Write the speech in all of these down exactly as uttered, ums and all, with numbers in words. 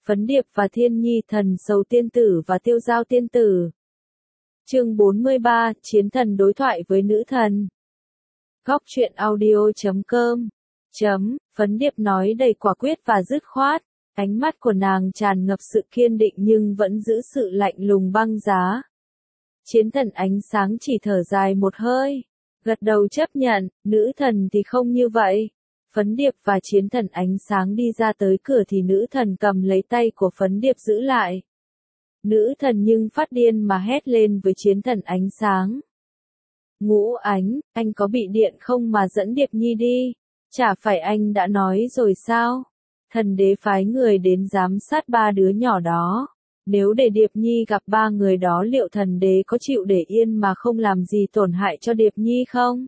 Phấn Điệp và Thiên Nhi Thần Sầu Tiên Tử và Tiêu Giao Tiên Tử. Chương bốn mươi ba, Chiến thần đối thoại với nữ thần. Góc truyện audio chấm com. Chấm, Phấn Điệp nói đầy quả quyết và dứt khoát, ánh mắt của nàng tràn ngập sự kiên định nhưng vẫn giữ sự lạnh lùng băng giá. Chiến thần ánh sáng chỉ thở dài một hơi, gật đầu chấp nhận, nữ thần thì không như vậy. Phấn Điệp và Chiến thần ánh sáng đi ra tới cửa thì nữ thần cầm lấy tay của Phấn Điệp giữ lại. Nữ thần nhưng phát điên mà hét lên với Chiến thần ánh sáng. Ngũ Ánh, anh có bị điện không mà dẫn Điệp Nhi đi? Chả phải anh đã nói rồi sao? Thần đế phái người đến giám sát ba đứa nhỏ đó. Nếu để Điệp Nhi gặp ba người đó liệu thần đế có chịu để yên mà không làm gì tổn hại cho Điệp Nhi không?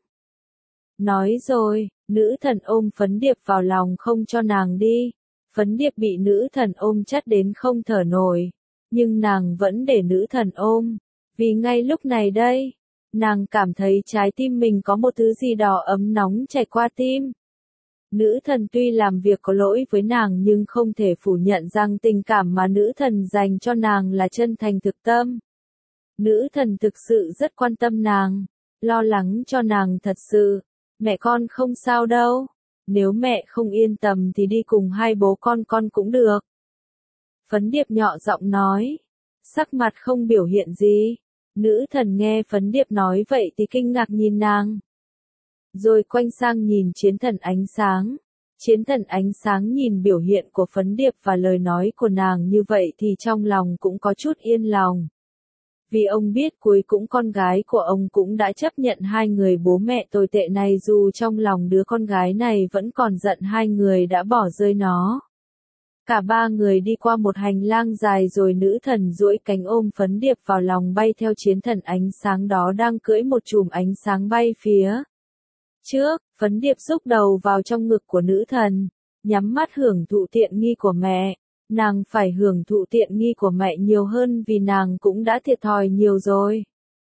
Nói rồi, nữ thần ôm Phấn Điệp vào lòng không cho nàng đi. Phấn Điệp bị nữ thần ôm chặt đến không thở nổi. Nhưng nàng vẫn để nữ thần ôm. Vì ngay lúc này đây, nàng cảm thấy trái tim mình có một thứ gì đó ấm nóng chảy qua tim. Nữ thần tuy làm việc có lỗi với nàng nhưng không thể phủ nhận rằng tình cảm mà nữ thần dành cho nàng là chân thành thực tâm. Nữ thần thực sự rất quan tâm nàng, lo lắng cho nàng thật sự. Mẹ con không sao đâu, nếu mẹ không yên tâm thì đi cùng hai bố con con cũng được. Phấn Điệp nhỏ giọng nói, sắc mặt không biểu hiện gì. Nữ thần nghe Phấn Điệp nói vậy thì kinh ngạc nhìn nàng. Rồi quay sang nhìn Chiến thần ánh sáng. Chiến thần ánh sáng nhìn biểu hiện của Phấn Điệp và lời nói của nàng như vậy thì trong lòng cũng có chút yên lòng. Vì ông biết cuối cùng con gái của ông cũng đã chấp nhận hai người bố mẹ tồi tệ này dù trong lòng đứa con gái này vẫn còn giận hai người đã bỏ rơi nó. Cả ba người đi qua một hành lang dài rồi nữ thần duỗi cánh ôm Phấn Điệp vào lòng bay theo Chiến thần ánh sáng đó đang cưỡi một chùm ánh sáng bay phía trước. Phấn Điệp xúc đầu vào trong ngực của nữ thần, nhắm mắt hưởng thụ tiện nghi của mẹ. Nàng phải hưởng thụ tiện nghi của mẹ nhiều hơn vì nàng cũng đã thiệt thòi nhiều rồi.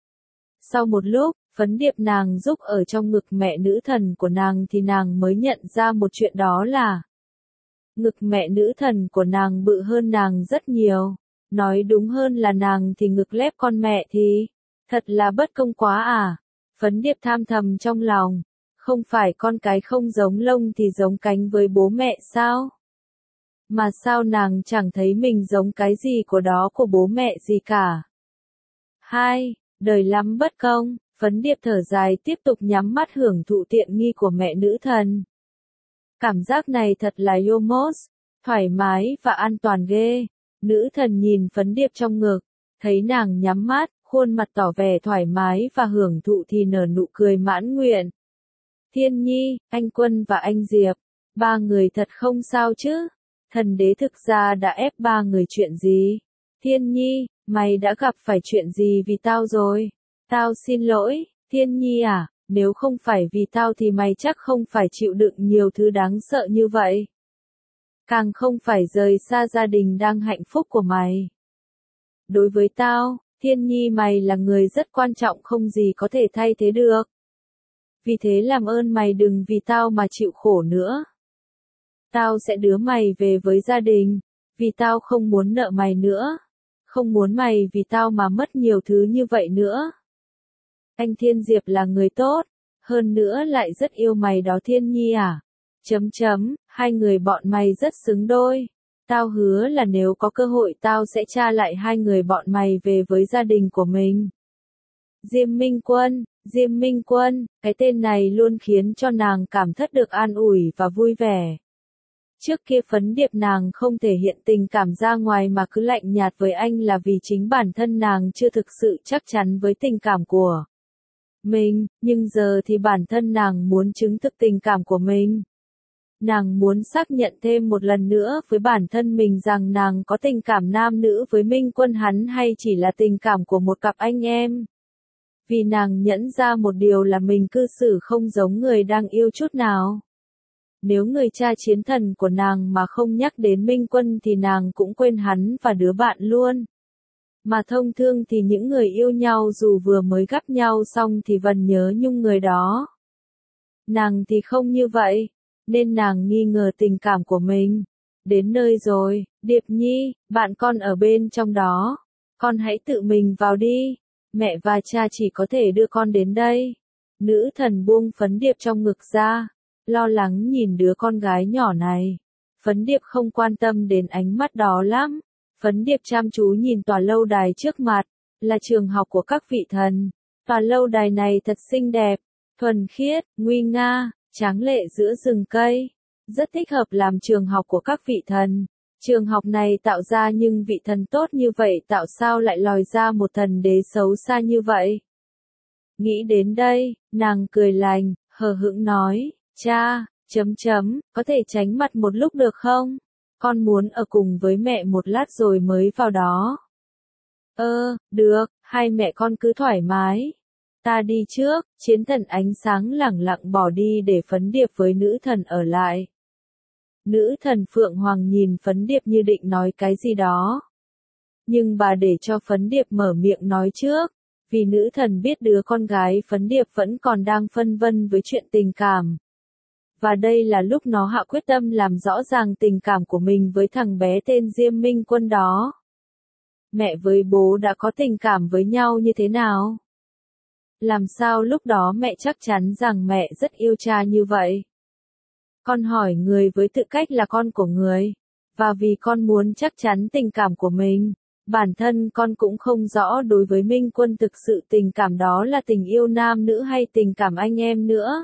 Sau một lúc, Phấn Điệp nàng rúc ở trong ngực mẹ nữ thần của nàng thì nàng mới nhận ra một chuyện, đó là ngực mẹ nữ thần của nàng bự hơn nàng rất nhiều. Nói đúng hơn là nàng thì ngực lép con mẹ thì thật là bất công quá à. Phấn Điệp tham thầm trong lòng, không phải con cái không giống lông thì giống cánh với bố mẹ sao? Mà sao nàng chẳng thấy mình giống cái gì của đó của bố mẹ gì cả. Hai, đời lắm bất công. Phấn Điệp thở dài tiếp tục nhắm mắt hưởng thụ tiện nghi của mẹ nữ thần. Cảm giác này thật là yomos, thoải mái và an toàn ghê. Nữ thần nhìn Phấn Điệp trong ngực, thấy nàng nhắm mắt, khuôn mặt tỏ vẻ thoải mái và hưởng thụ thì nở nụ cười mãn nguyện. Thiên Nhi, anh Quân và anh Diệp, ba người thật không sao chứ? Thần đế thực ra đã ép ba người chuyện gì? Thiên Nhi, mày đã gặp phải chuyện gì vì tao rồi? Tao xin lỗi, Thiên Nhi à, nếu không phải vì tao thì mày chắc không phải chịu đựng nhiều thứ đáng sợ như vậy. Càng không phải rời xa gia đình đang hạnh phúc của mày. Đối với tao, Thiên Nhi mày là người rất quan trọng không gì có thể thay thế được. Vì thế làm ơn mày đừng vì tao mà chịu khổ nữa. Tao sẽ đưa mày về với gia đình, vì tao không muốn nợ mày nữa. Không muốn mày vì tao mà mất nhiều thứ như vậy nữa. Anh Thiên Diệp là người tốt, hơn nữa lại rất yêu mày đó Thiên Nhi à. Chấm chấm, hai người bọn mày rất xứng đôi. Tao hứa là nếu có cơ hội tao sẽ tra lại hai người bọn mày về với gia đình của mình. Diêm Minh Quân, Diêm Minh Quân, cái tên này luôn khiến cho nàng cảm thấy được an ủi và vui vẻ. Trước kia Phấn Điệp nàng không thể hiện tình cảm ra ngoài mà cứ lạnh nhạt với anh là vì chính bản thân nàng chưa thực sự chắc chắn với tình cảm của mình, nhưng giờ thì bản thân nàng muốn chứng thực tình cảm của mình. Nàng muốn xác nhận thêm một lần nữa với bản thân mình rằng nàng có tình cảm nam nữ với Minh Quân hắn hay chỉ là tình cảm của một cặp anh em. Vì nàng nhẫn ra một điều là mình cư xử không giống người đang yêu chút nào. Nếu người cha chiến thần của nàng mà không nhắc đến Minh Quân thì nàng cũng quên hắn và đứa bạn luôn. Mà thông thường thì những người yêu nhau dù vừa mới gặp nhau xong thì vẫn nhớ nhung người đó. Nàng thì không như vậy, nên nàng nghi ngờ tình cảm của mình. Đến nơi rồi, Điệp Nhi, bạn con ở bên trong đó. Con hãy tự mình vào đi. Mẹ và cha chỉ có thể đưa con đến đây. Nữ thần buông Phấn Điệp trong ngực ra, lo lắng nhìn đứa con gái nhỏ này. Phấn Điệp không quan tâm đến ánh mắt đó lắm. Phấn Điệp chăm chú nhìn tòa lâu đài trước mặt, là trường học của các vị thần. Tòa lâu đài này thật xinh đẹp, thuần khiết, nguy nga, tráng lệ giữa rừng cây. Rất thích hợp làm trường học của các vị thần. Trường học này tạo ra nhưng vị thần tốt như vậy tạo sao lại lòi ra một thần đế xấu xa như vậy? Nghĩ đến đây, nàng cười lành, hờ hững nói, cha, chấm chấm, có thể tránh mặt một lúc được không? Con muốn ở cùng với mẹ một lát rồi mới vào đó. Ơ, được, hai mẹ con cứ thoải mái. Ta đi trước. Chiến thần ánh sáng lẳng lặng bỏ đi để Phấn Điệp với nữ thần ở lại. Nữ thần Phượng Hoàng nhìn Phấn Điệp như định nói cái gì đó. Nhưng bà để cho Phấn Điệp mở miệng nói trước, vì nữ thần biết đứa con gái Phấn Điệp vẫn còn đang phân vân với chuyện tình cảm. Và đây là lúc nó hạ quyết tâm làm rõ ràng tình cảm của mình với thằng bé tên Diêm Minh Quân đó. Mẹ với bố đã có tình cảm với nhau như thế nào? Làm sao lúc đó mẹ chắc chắn rằng mẹ rất yêu cha như vậy? Con hỏi người với tư cách là con của người, và vì con muốn chắc chắn tình cảm của mình, bản thân con cũng không rõ đối với Minh Quân thực sự tình cảm đó là tình yêu nam nữ hay tình cảm anh em nữa.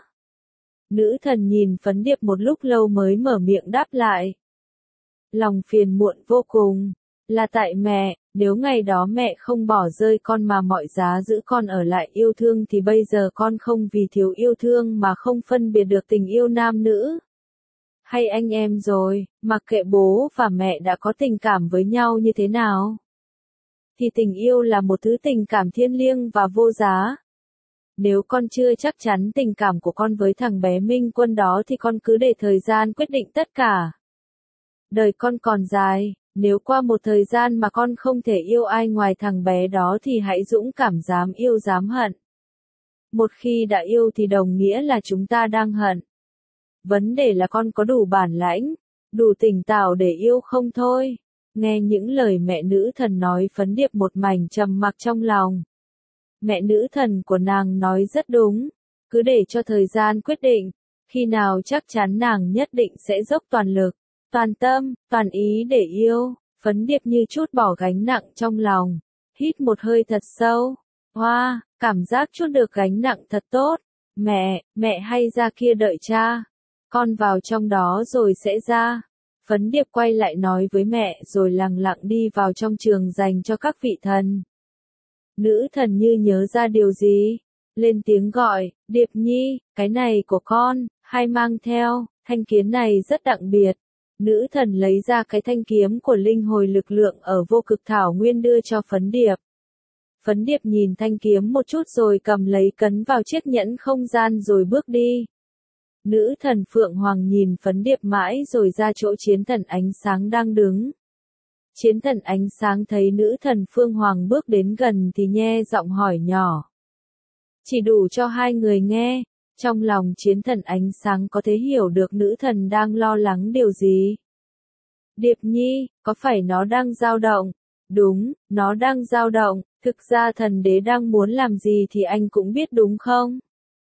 Nữ thần nhìn Phấn Điệp một lúc lâu mới mở miệng đáp lại. Lòng phiền muộn vô cùng, là tại mẹ, nếu ngày đó mẹ không bỏ rơi con mà mọi giá giữ con ở lại yêu thương thì bây giờ con không vì thiếu yêu thương mà không phân biệt được tình yêu nam nữ hay anh em rồi, mặc kệ bố và mẹ đã có tình cảm với nhau như thế nào. Thì tình yêu là một thứ tình cảm thiêng liêng và vô giá. Nếu con chưa chắc chắn tình cảm của con với thằng bé Minh Quân đó thì con cứ để thời gian quyết định tất cả. Đời con còn dài, nếu qua một thời gian mà con không thể yêu ai ngoài thằng bé đó thì hãy dũng cảm dám yêu dám hận. Một khi đã yêu thì đồng nghĩa là chúng ta đang hận. Vấn đề là con có đủ bản lãnh, đủ tỉnh táo để yêu không thôi. Nghe những lời mẹ nữ thần nói Phấn Điệp một mảnh trầm mặc trong lòng. Mẹ nữ thần của nàng nói rất đúng, cứ để cho thời gian quyết định, khi nào chắc chắn nàng nhất định sẽ dốc toàn lực, toàn tâm, toàn ý để yêu. Phấn Điệp như chút bỏ gánh nặng trong lòng, hít một hơi thật sâu. Hoa, cảm giác chút được gánh nặng thật tốt. Mẹ, mẹ hay ra kia đợi cha. Con vào trong đó rồi sẽ ra. Phấn Điệp quay lại nói với mẹ rồi lặng lặng đi vào trong trường dành cho các vị thần. Nữ thần như nhớ ra điều gì, lên tiếng gọi, Điệp Nhi, cái này của con, hay mang theo, thanh kiếm này rất đặc biệt. Nữ thần lấy ra cái thanh kiếm của linh hồi lực lượng ở vô cực thảo nguyên đưa cho Phấn Điệp. Phấn Điệp nhìn thanh kiếm một chút rồi cầm lấy cấn vào chiếc nhẫn không gian rồi bước đi. Nữ thần Phượng Hoàng nhìn Phấn Điệp mãi rồi ra chỗ chiến thần ánh sáng đang đứng. Chiến thần ánh sáng thấy nữ thần Phương Hoàng bước đến gần thì nhe giọng hỏi nhỏ. Chỉ đủ cho hai người nghe, trong lòng chiến thần ánh sáng có thể hiểu được nữ thần đang lo lắng điều gì. Điệp Nhi, có phải nó đang dao động? Đúng, nó đang dao động, thực ra thần đế đang muốn làm gì thì anh cũng biết đúng không?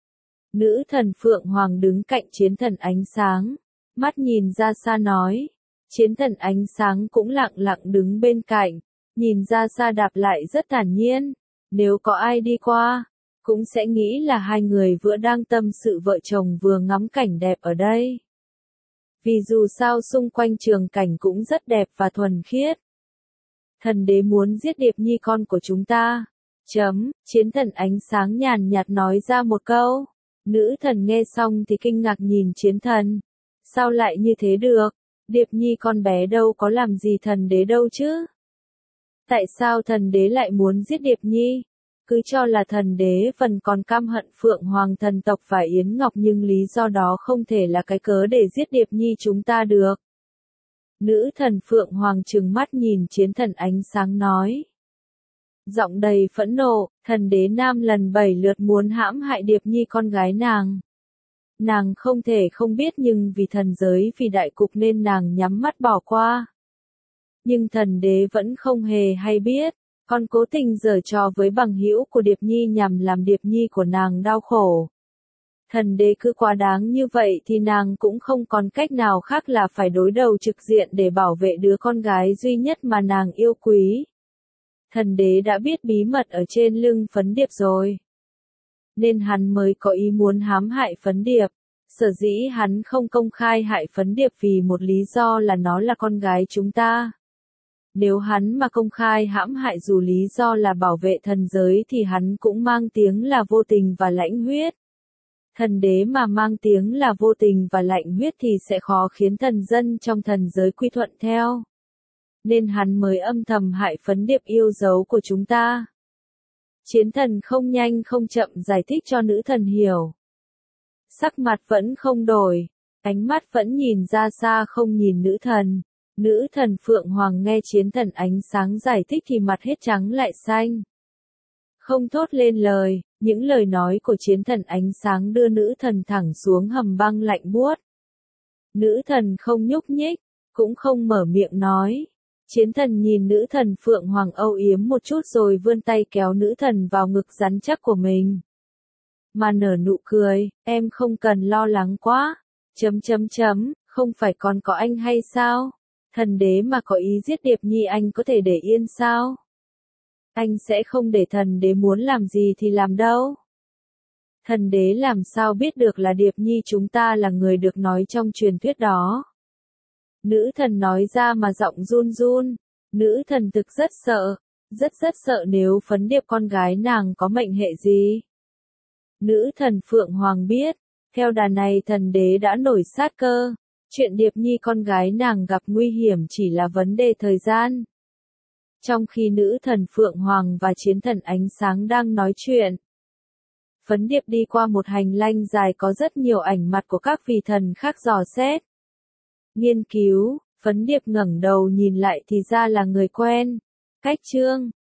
Nữ thần Phượng Hoàng đứng cạnh chiến thần ánh sáng, mắt nhìn ra xa nói. Chiến thần ánh sáng cũng lặng lặng đứng bên cạnh, nhìn ra xa đáp lại rất thản nhiên. Nếu có ai đi qua, cũng sẽ nghĩ là hai người vừa đang tâm sự vợ chồng vừa ngắm cảnh đẹp ở đây. Vì dù sao xung quanh trường cảnh cũng rất đẹp và thuần khiết. Thần đế muốn giết Điệp Nhi con của chúng ta. Chấm, chiến thần ánh sáng nhàn nhạt nói ra một câu. Nữ thần nghe xong thì kinh ngạc nhìn chiến thần. Sao lại như thế được? Điệp Nhi con bé đâu có làm gì thần đế đâu chứ? Tại sao thần đế lại muốn giết Điệp Nhi? Cứ cho là thần đế phần còn căm hận Phượng Hoàng thần tộc và Yến Ngọc nhưng lý do đó không thể là cái cớ để giết Điệp Nhi chúng ta được. Nữ thần Phượng Hoàng trừng mắt nhìn chiến thần ánh sáng nói. Giọng đầy phẫn nộ, thần đế nam lần bảy lượt muốn hãm hại Điệp Nhi con gái nàng. Nàng không thể không biết nhưng vì thần giới vì đại cục nên nàng nhắm mắt bỏ qua. Nhưng thần đế vẫn không hề hay biết, còn cố tình giở trò với bằng hữu của Điệp Nhi nhằm làm Điệp Nhi của nàng đau khổ. Thần đế cứ quá đáng như vậy thì nàng cũng không còn cách nào khác là phải đối đầu trực diện để bảo vệ đứa con gái duy nhất mà nàng yêu quý. Thần đế đã biết bí mật ở trên lưng Phấn Điệp rồi. Nên hắn mới có ý muốn hãm hại Phấn Điệp. Sở dĩ hắn không công khai hại Phấn Điệp vì một lý do là nó là con gái chúng ta. Nếu hắn mà công khai hãm hại dù lý do là bảo vệ thần giới thì hắn cũng mang tiếng là vô tình và lãnh huyết. Thần đế mà mang tiếng là vô tình và lạnh huyết thì sẽ khó khiến thần dân trong thần giới quy thuận theo. Nên hắn mới âm thầm hại Phấn Điệp yêu dấu của chúng ta. Chiến thần không nhanh không chậm giải thích cho nữ thần hiểu. Sắc mặt vẫn không đổi, ánh mắt vẫn nhìn ra xa không nhìn nữ thần. Nữ thần Phượng Hoàng nghe chiến thần ánh sáng giải thích thì mặt hết trắng lại xanh. Không thốt lên lời, những lời nói của chiến thần ánh sáng đưa nữ thần thẳng xuống hầm băng lạnh buốt. Nữ thần không nhúc nhích, cũng không mở miệng nói. Chiến thần nhìn nữ thần Phượng Hoàng âu yếm một chút rồi vươn tay kéo nữ thần vào ngực rắn chắc của mình. Mà nở nụ cười, em không cần lo lắng quá. Chấm chấm chấm, không phải còn có anh hay sao? Thần đế mà có ý giết Điệp Nhi anh có thể để yên sao? Anh sẽ không để thần đế muốn làm gì thì làm đâu. Thần đế làm sao biết được là Điệp Nhi chúng ta là người được nói trong truyền thuyết đó. Nữ thần nói ra mà giọng run run. Nữ thần thực rất sợ, rất rất sợ nếu Phấn Điệp con gái nàng có mệnh hệ gì. Nữ thần Phượng Hoàng biết, theo đà này thần đế đã nổi sát cơ. Chuyện Điệp Nhi con gái nàng gặp nguy hiểm chỉ là vấn đề thời gian. Trong khi nữ thần Phượng Hoàng và chiến thần ánh sáng đang nói chuyện, Phấn Điệp đi qua một hành lang dài có rất nhiều ảnh mặt của các vị thần khác dò xét. Nghiên cứu, Phấn Điệp ngẩng đầu nhìn lại thì ra là người quen. Cách Trương,